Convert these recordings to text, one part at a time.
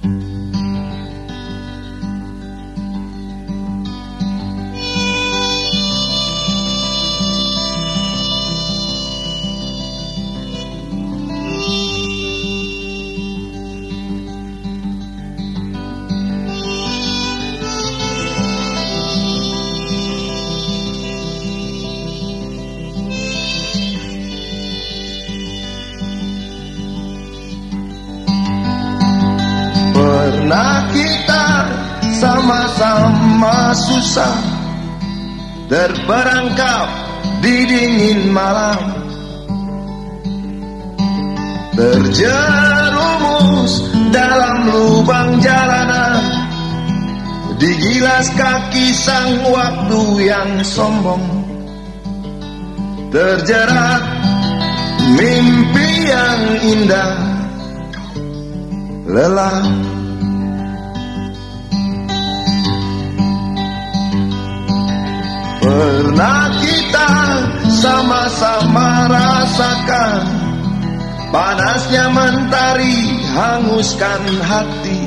Pernah kita sama-sama susah, terperangkap di dingin malam, terjerumus dalam lubang jalanan, digilas kaki sang waktu yang sombong, terjerat mimpi yang indah, lelah. Pernah kita sama-sama rasakan panasnya mentari hanguskan hati,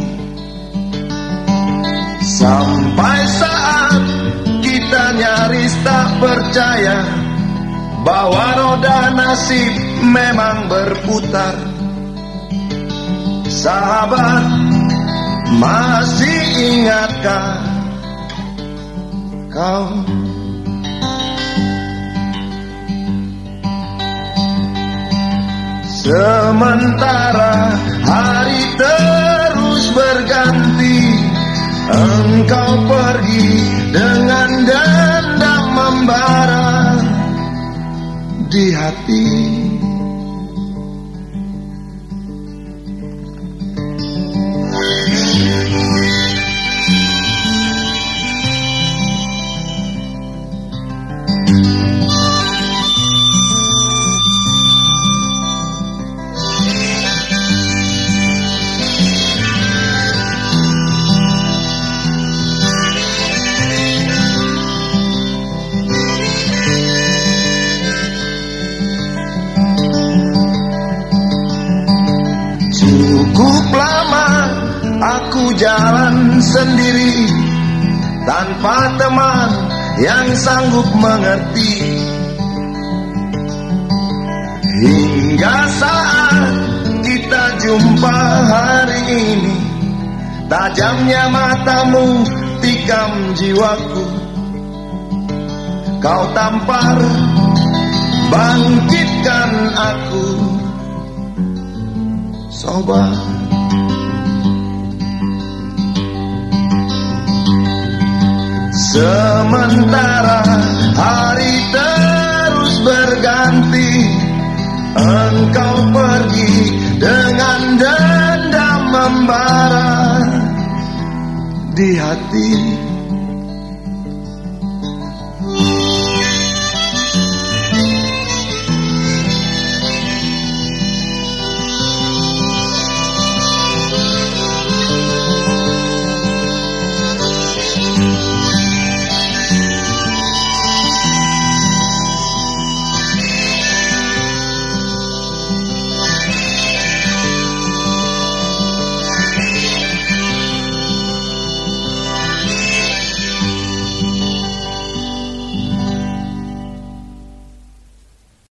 sampai saat kita nyaris tak percaya bahwa roda nasib memang berputar. Sahabat, masih ingatkah kau? Sementara hari terus berganti, engkau pergi dengan dendam membara di hati. Cukup lama aku jalan sendiri, tanpa teman yang sanggup mengerti, hingga saat kita jumpa hari ini. Tajamnya matamu tikam jiwaku, kau tampar bangkitkan aku. Sobat, sementara hari terus berganti, engkau pergi dengan dendam membara di hati.